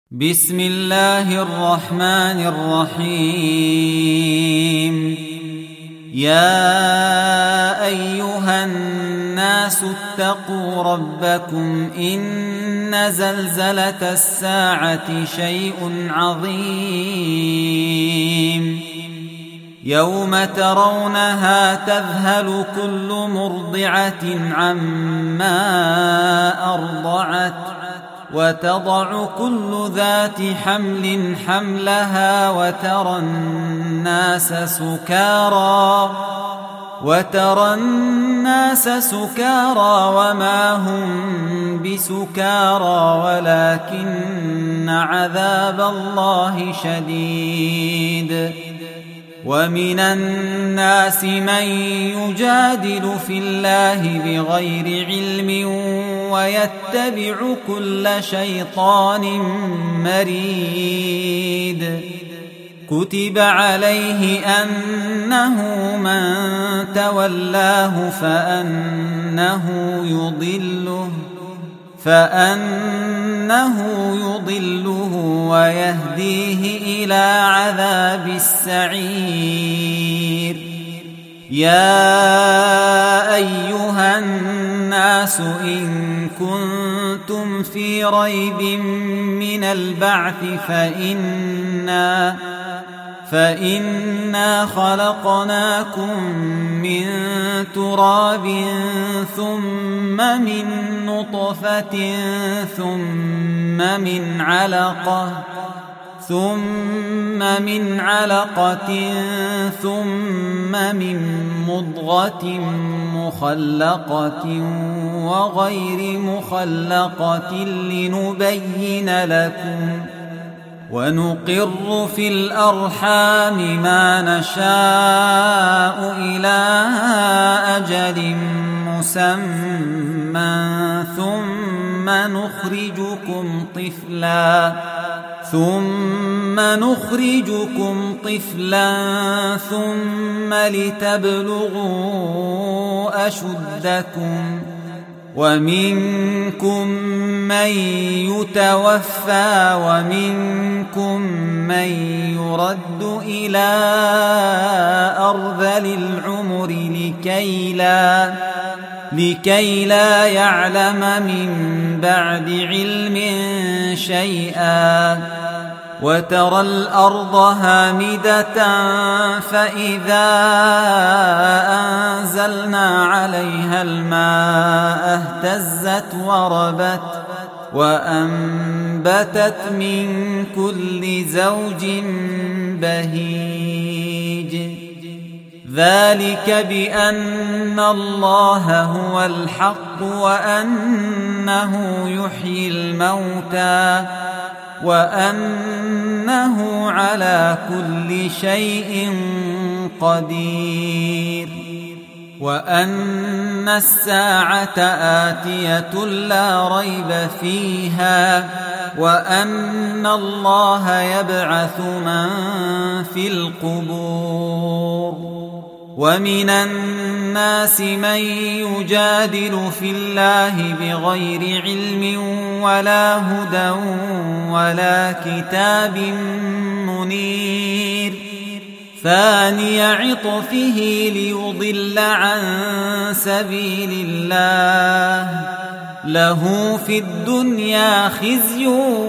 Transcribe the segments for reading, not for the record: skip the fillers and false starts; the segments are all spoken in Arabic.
بسم الله الرحمن الرحيم. يا أيها الناس اتقوا ربكم إن زلزلة الساعة شيء عظيم يوم ترونها تذهل كل مرضعة عما أرضعت وتضع كل ذات حمل حملها وترى الناس سكارى وما هم بسكارى ولكن عذاب الله شديد. ومن الناس من يجادل في الله بغير علم ويتبع كل شيطان مريد. كتب عليه أنه من تولاه فأنه يضله ويهديه إلى عذاب السعير. يا أيها الناس إن كنتم في ريب من البعث فإنا خلقناكم من تراب ثم من نطفة ثم من علقة ثم من مضغة مخلقة وغير مخلقة لنبين لكم ونقر في الأرحام ما نشاء إلى أجل مسمى ثم نخرجكم طفلا ثم لتبلغوا أشدكم ومنكم من يتوفى ومنكم من يرد إلى أرذل العمر لكي لا يعلم من بعد علم شيئا. وترى الأرض هامدة فإذا أنزلنا عليها الماء اهتزت وربت وأنبتت من كل زوج بهيج. ذلك بأن الله هو الحق وأنه يحيي الموتى وأنه على كل شيء قدير. وأن الساعة آتية لا ريب فيها وأن الله يبعث من في القبور. ومن الناس من يجادل في الله بغير علم ولا هدى ولا كتاب منير. ثاني عطفه ليضل عن سبيل الله له في الدنيا خزي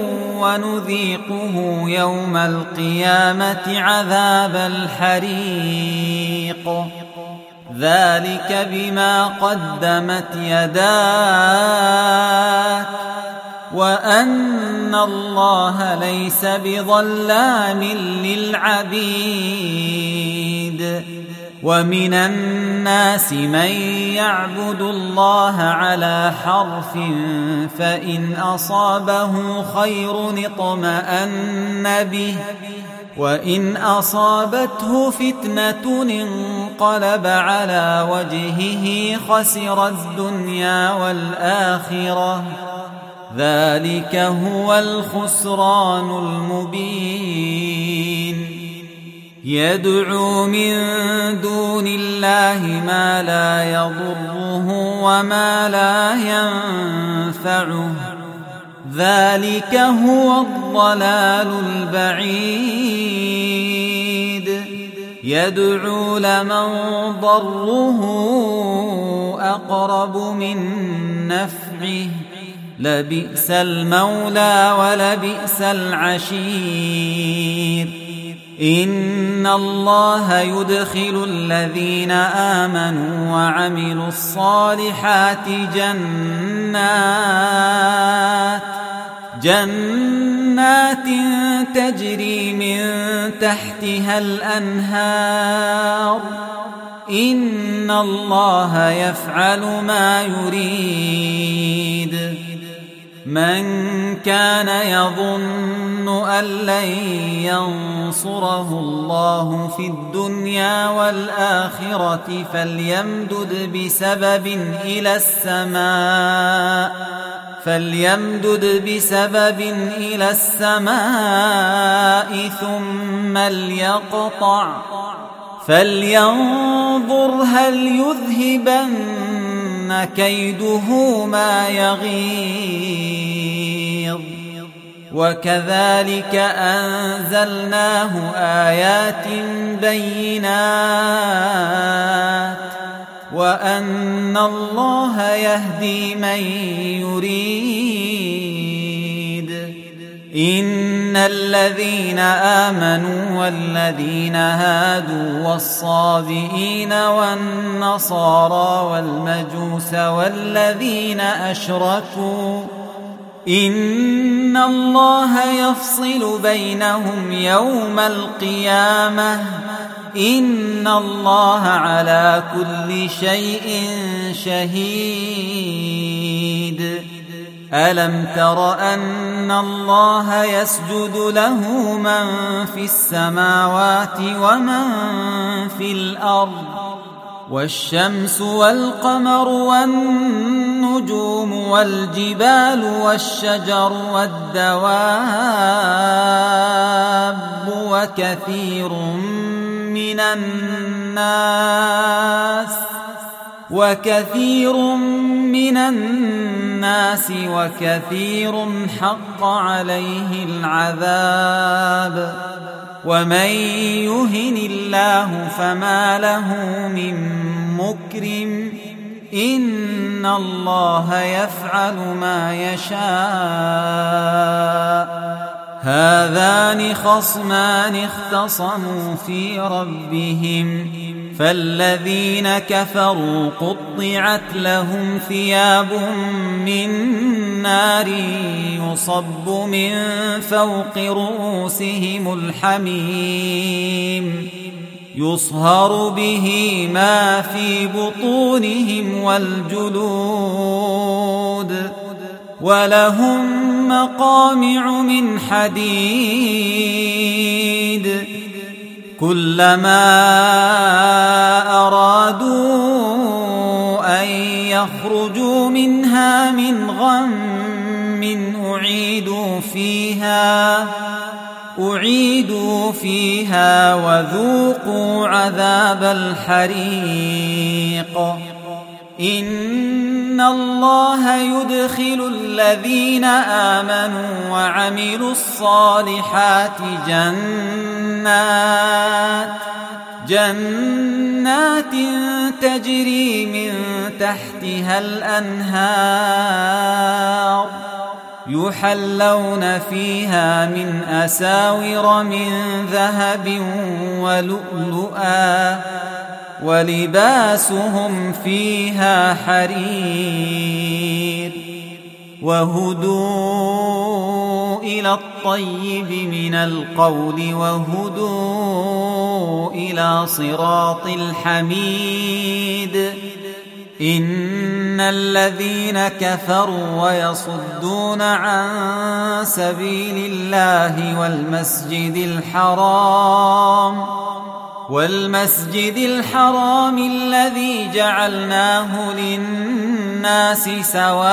ونذيقه يوم القيامة عذاب الحريق. ذلك بما قدمت يداك وأن الله ليس بظلام للعبيد. ومن الناس من يعبد الله على حرف فإن أصابه خير اطمأن به وإن أصابته فتنة انقلب على وجهه خسر الدنيا والآخرة. ذلك هو الخسران المبين. يدعو من دون الله ما لا يضره وما لا ينفعه ذلك هو الضلال البعيد يدعو لمن ضره أقرب من نفعه لبئس المولى ولبئس العشير إن الله يدخل الذين آمنوا وعملوا الصالحات جنات تجري من تحتها الأنهار إن الله يفعل ما يريد من كان يظن أن لن ينصره الله في الدنيا والآخرة فليمدد بسبب إلى السماء ثم ليقطع فلينظر هل يذهبن كيده ما يغيظ وكذلك أنزلناه آيات بينات وأن الله يهدي من يريد إن الذين آمنوا والذين هادوا والصابئين والنصارى والمجوس والذين أشركوا إن الله يفصل بينهم يوم القيامة إن الله على كل شيء شهيد ألم تر أن الله يسجد له من في السماوات ومن في الأرض والشمس والقمر والنجوم والجبال والشجر والدواب وكثير من الناس وكثير حق عليه العذاب ومن يهن الله فما له من مكرم إن الله يفعل ما يشاء هذان خصمان اختصموا في ربهم فالذين كفروا قطعت لهم ثياب من نار يصب من فوق رؤوسهم الحميم يصهر به ما في بطونهم والجلود ولهم مقامع من حديد كلما أرادوا أن يخرجوا منها من غم أعيدوا فيها وذوقوا عذاب الحريق إن الله يدخل الذين آمنوا وعملوا الصالحات جنات تجري من تحتها الأنهار يحلون فيها من أساور من ذهب ولؤلؤا ولباسهم فيها حرير وهدوا إلى الطيب من القول وهدوا إلى صراط الحميد إن الذين كفروا ويصدون عن سبيل الله والمسجد الحرام الذي جعلناه للناس سواء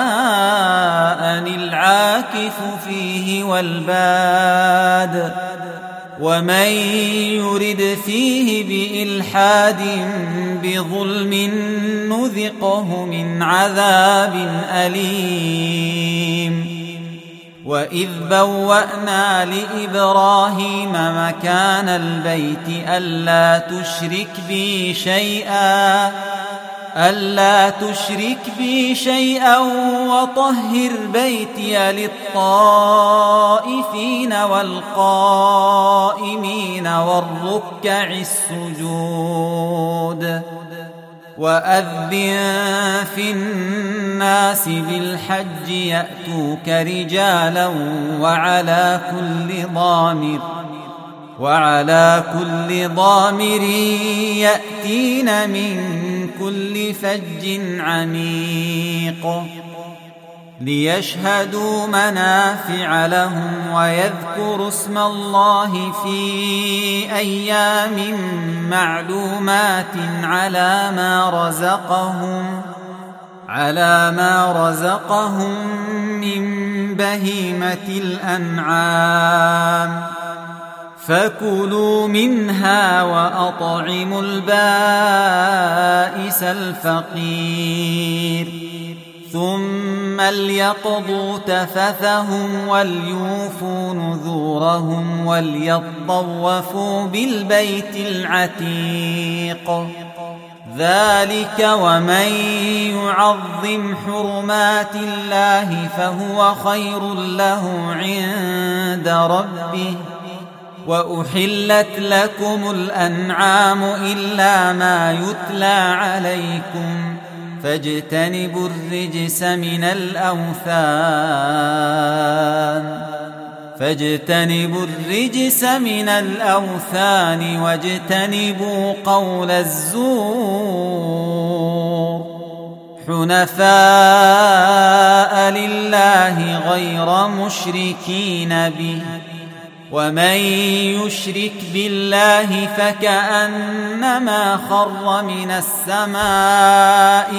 العاكف فيه والباد ومن يرد فيه بإلحاد بظلم نذقه من عذاب أليم وإذ بوأنا لإبراهيم مكان البيت ألا تشرك بي شيئا وطهر بيتي للطائفين والقائمين والركع السجود وأذن في الناس بالحج يأتوك رجالا وعلى كل ضامر يأتين من كل فج عميق ليشهدوا منافع لهم ويذكروا اسم الله في أيام معلومات على ما رزقهم من بهيمة الأنعام فكلوا منها وأطعموا البائس الفقير ثم ليقضوا تفثهم وليوفوا نذورهم وليطوفوا بالبيت العتيق ذلك ومن يعظم حرمات الله فهو خير له عند ربه وأحلت لكم الأنعام إلا ما يتلى عليكم فاجتنبوا الرجس من الأوثان واجتنبوا قول الزور حنفاء لله غير مشركين به ومن يشرك بالله فكأنما خر من السماء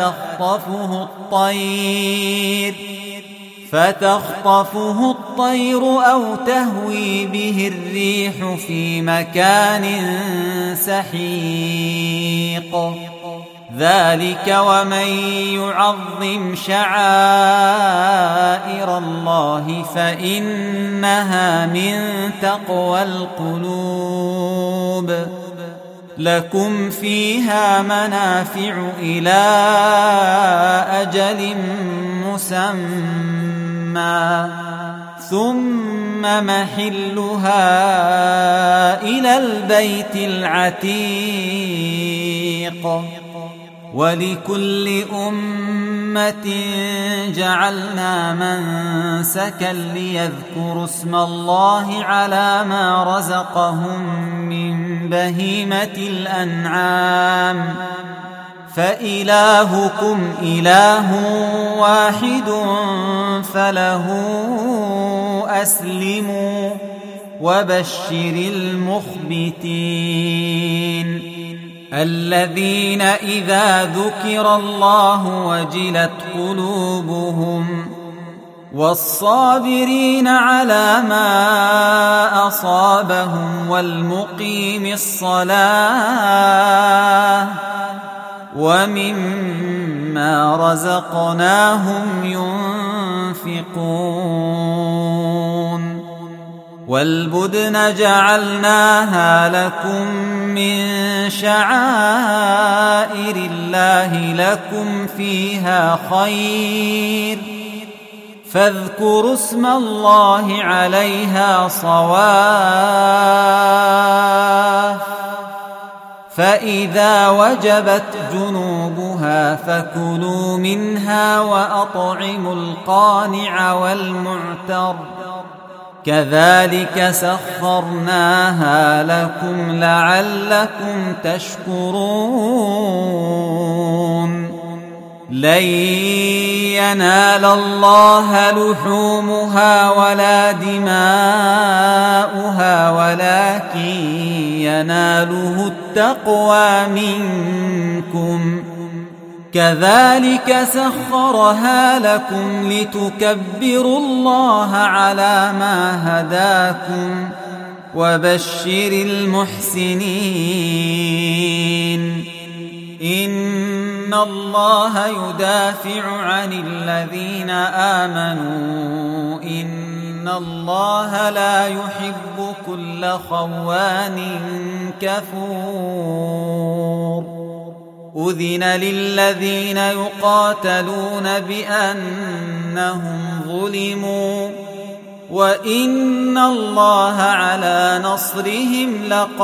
فتخطفه الطير أو تهوي به الريح في مكان سحيق ذلك ومن يعظم شعائر الله فإنها من تقوى القلوب لكم فيها منافع إلى أجل مسمى ثم محلها إلى البيت العتيق ولكل أمة جعلنا منسكا ليذكروا اسم الله على ما رزقهم من بهيمة الأنعام فإلهكم إله واحد فله أسلموا وبشر المخبتين الذين إذا ذكر الله وجلت قلوبهم والصابرين على ما أصابهم والمقيم الصلاة ومما رزقناهم ينفقون والبدن جعلناها لكم من شعائر الله لكم فيها خير فاذكروا اسم الله عليها صواف فإذا وجبت جنوبها فكلوا منها وأطعموا القانع والمعتر كذلك سخرناها لكم لعلكم تشكرون لن ينال الله لحومها ولا دماؤها ولكن يناله التقوى منكم كذلك سخرها لكم لتكبروا الله على ما هداكم وبشر المحسنين إن إن الله يدافع عن الذين آمنوا إن الله لا يحب كل خوان كفور أذن للذين يقاتلون بأنهم ظلموا وإن الله على نصرهم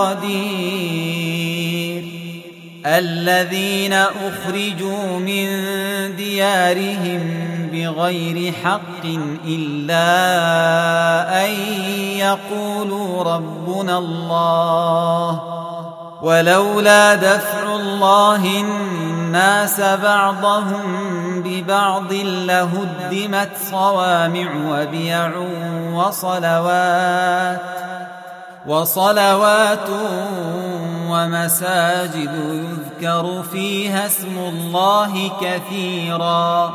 لقدير الذين أخرجوا من ديارهم بغير حق إلا أن يقولوا ربنا الله ولولا دفع الله الناس بعضهم ببعض لهدمت صوامع وبيع وصلوات ومساجد يذكر فيها اسم الله كثيرا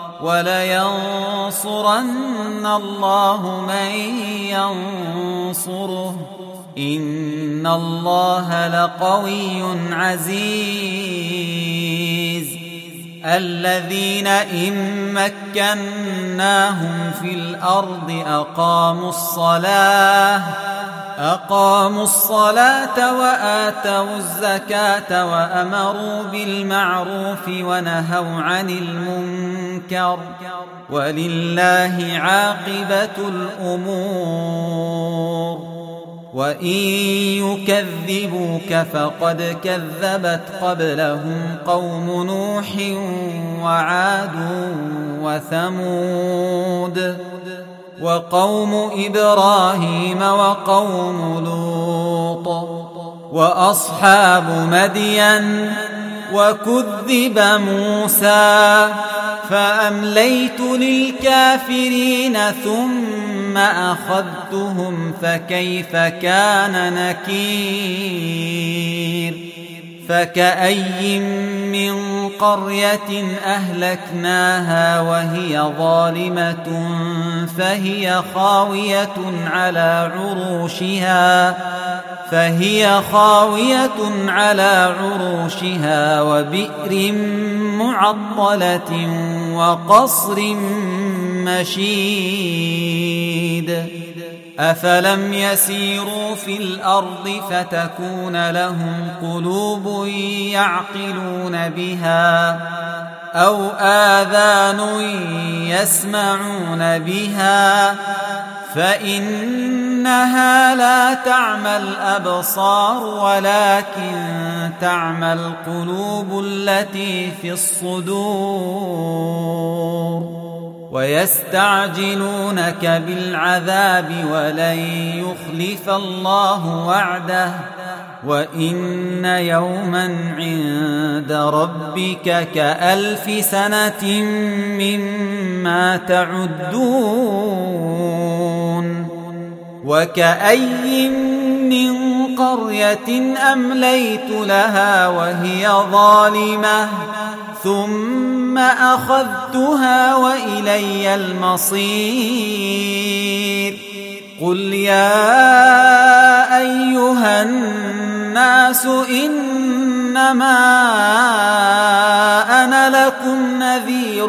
ولينصرن الله من ينصره إن الله لقوي عزيز الذين إن مكناهم في الأرض أقاموا الصلاة وآتوا الزكاة وأمروا بالمعروف ونهوا عن المنكر ولله عاقبة الأمور وإن يكذبوك فقد كذبت قبلهم قوم نوح وعاد وثمود وقوم إبراهيم وقوم لوط وأصحاب مدين وكذب موسى فأمليت للكافرين ثم أخذتهم فكيف كان نكير فكأي من قرية أهلكناها وهي ظالمة فهي خاوية على عروشها وبئر معطلة وقصر مشيد أفلم يسيروا في الأرض فتكون لهم قلوب يعقلون بها أو آذان يسمعون بها فإنها لا تعمى الأبصار ولكن تعمى القلوب التي في الصدور ويستعجلونك بالعذاب ولن يخلف الله وعده وإن يوما عند ربك كألف سنة مما تعدون وكأي من قرية أمليت لها وهي ظالمة ثم أخذتها وإلي المصير قل يا أيها الناس إنما أنا لكم نذير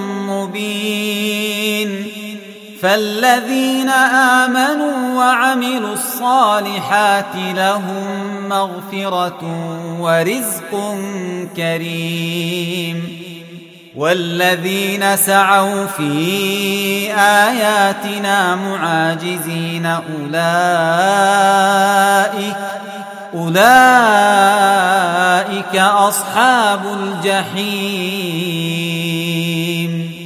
مبين فالذين آمنوا وعملوا الصالحات لهم مغفرة ورزق كريم والذين سعوا في آياتنا معاجزين أولئك أصحاب الجحيم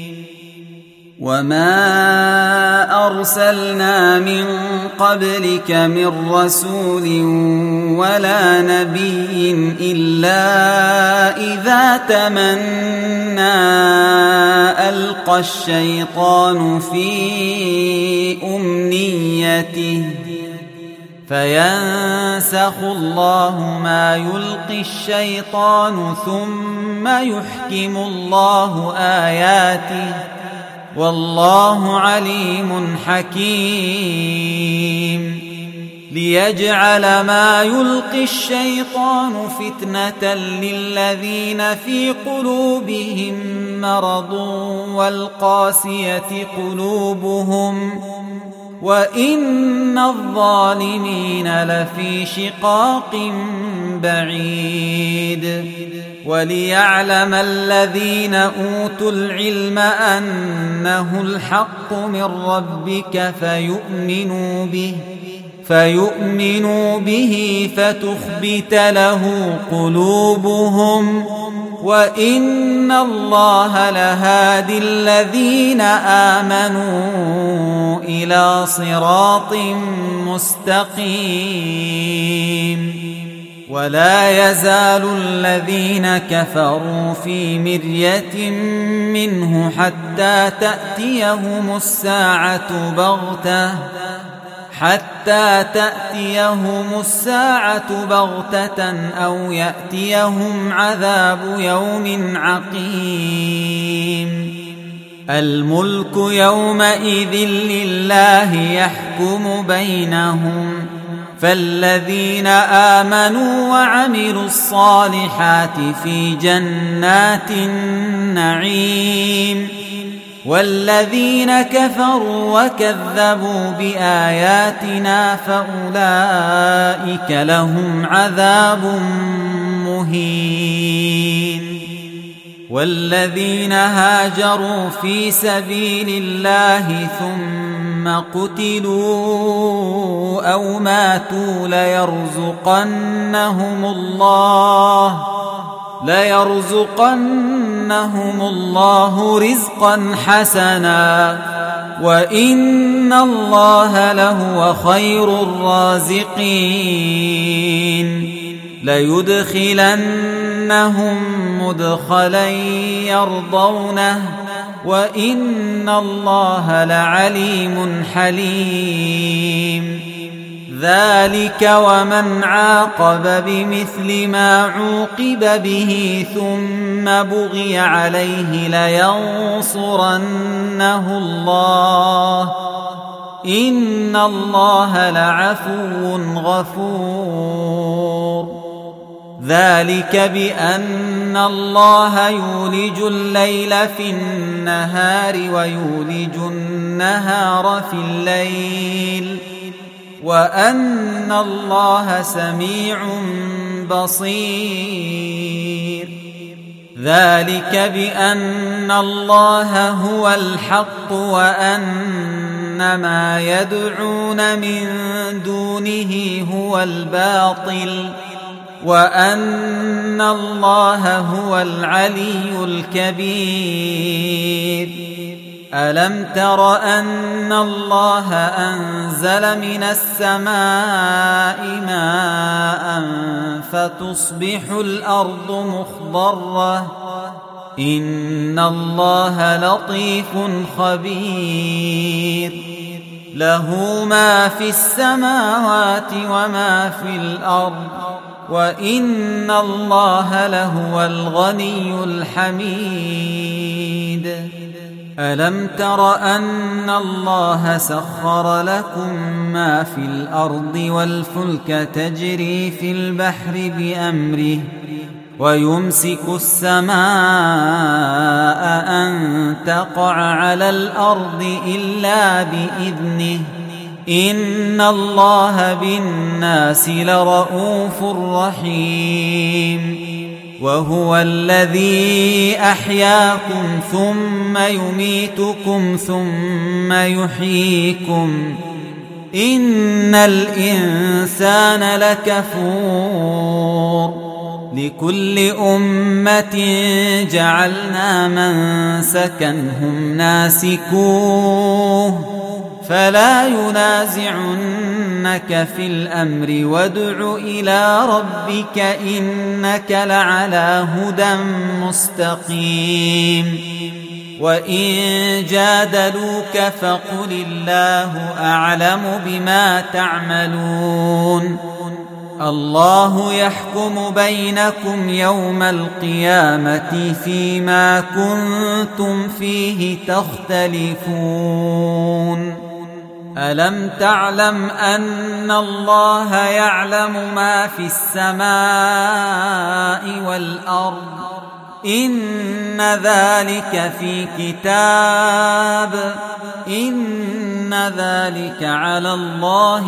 وما أرسلنا من قبلك من رسول ولا نبي إلا إذا تمنى ألقى الشيطان في أمنيته فينسخ الله ما يلقي الشيطان ثم يحكم الله آياته والله عليم حكيم ليجعل ما يلقي الشيطان فتنة للذين في قلوبهم مرض والقاسية قلوبهم وإن الظالمين لفي شقاق بعيد. وليعلم الذين أوتوا العلم أنه الحق من ربك فيؤمنوا به فتخبت له قلوبهم وإن الله لهادي الذين آمنوا إلى صراط مستقيم. ولا يزال الذين كفروا في مرية منه حتى تأتيهم الساعة بغتة أو يأتيهم عذاب يوم عقيم. الملك يومئذ لله يحكم بينهم فالذين آمنوا وعملوا الصالحات في جنات النعيم والذين كفروا وكذبوا بآياتنا فأولئك لهم عذاب مهين. والذين هاجروا في سبيل الله ثم قتلوا أو ماتوا ليرزقنهم الله رزقا حسنا وإن الله لهو خير الرازقين. ليدخلنهم مدخلا يرضونه وإن الله لعليم حليم. ذلك ومن عاقب بمثل ما عوقب به ثم بغي عليه لينصرنه الله إن الله لعفو غفور. ذلك بأن الله يولج الليل في النهار ويولج النهار في الليل وأن الله سميع بصير. ذلك بأن الله هو الحق وأن ما يدعون من دونه هو الباطل وأن الله هو العلي الكبير. ألم تر أن الله أنزل من السماء ماء فتصبح الأرض مخضرة إن الله لطيف خبير. له ما في السماوات وما في الأرض وإن الله لهو الغني الحميد. ألم تر أن الله سخر لكم ما في الأرض والفلك تجري في البحر بأمره ويمسك السماء أن تقع على الأرض إلا بإذنه إن الله بالناس لرؤوف رحيم. وهو الذي أحياكم ثم يميتكم ثم يحييكم إن الإنسان لكفور. لكل أمة جعلنا منسكا هم ناسكوه فلا ينازعنك في الأمر وادع إلى ربك إنك لعلى هدى مستقيم. وإن جادلوك فقل الله أعلم بما تعملون. الله يحكم بينكم يوم القيامة فيما كنتم فيه تختلفون. ألم تعلم أن الله يعلم ما في السماء والأرض إن ذلك في كتاب إن ذلك على الله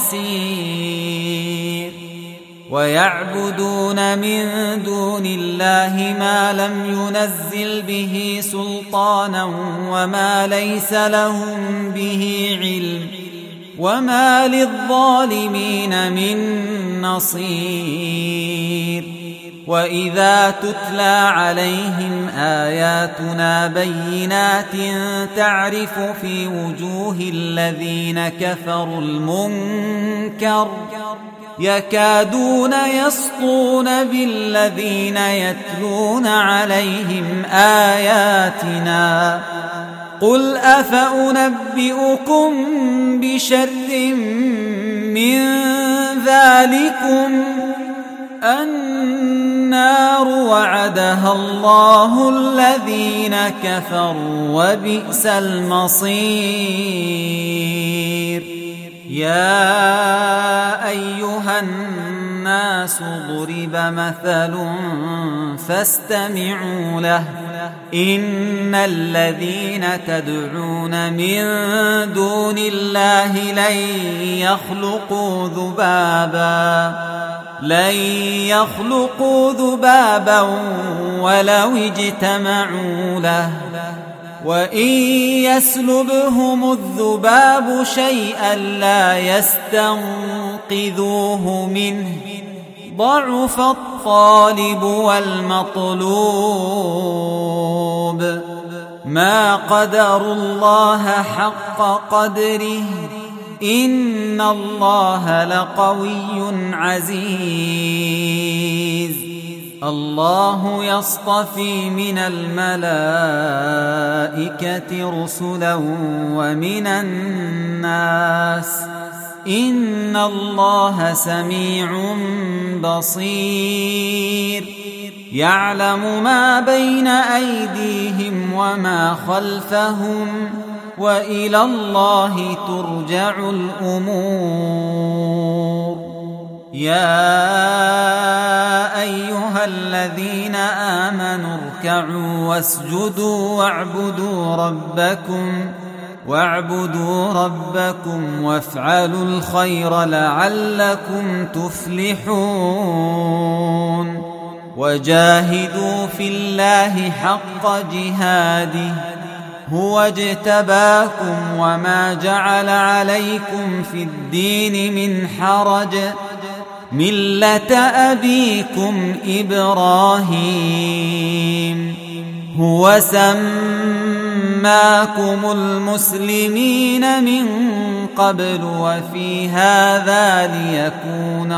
يسير ويعبدون من دون الله ما لم ينزل به سلطانا وما ليس لهم به علم وما للظالمين من نصير وإذا تتلى عليهم آياتنا بينات تعرف في وجوه الذين كفروا المنكر يكادون يسطون بالذين يتلون عليهم آياتنا قل أفأنبئكم بشر من ذلكم النار وعدها الله الذين كفروا وبئس المصير يا أيها الناس ضرب مثل فاستمعوا له إن الذين تدعون من دون الله لن يخلقوا ذبابا ولو اجتمعوا له وإن يسلبهم الذباب شيئا لا يستنقذوه منه ضعف الطالب والمطلوب ما قدروا الله حق قدره إن الله لقوي عزيز الله يصطفي من الملائكة رسلا ومن الناس إن الله سميع بصير يعلم ما بين أيديهم وما خلفهم وإلى الله ترجع الأمور يا أيها الذين آمنوا اركعوا واسجدوا واعبدوا ربكم وافعلوا الخير لعلكم تفلحون وجاهدوا في الله حق جهاده هو اجتباكم وما جعل عليكم في الدين من حرج ملة أبيكم إبراهيم هو سماكم المسلمين من قبل وفي هذا ليكون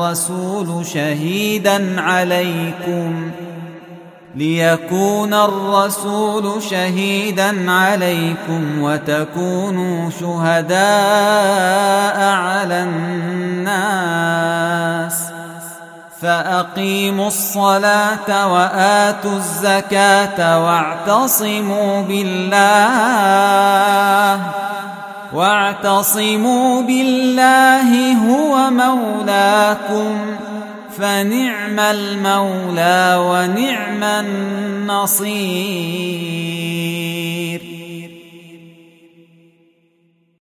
الرسول شهيدا عليكم وتكونوا شهداء على الناس فأقيموا الصلاة وآتوا الزكاة واعتصموا بالله هو مولاكم فنعم المولى ونعم النصير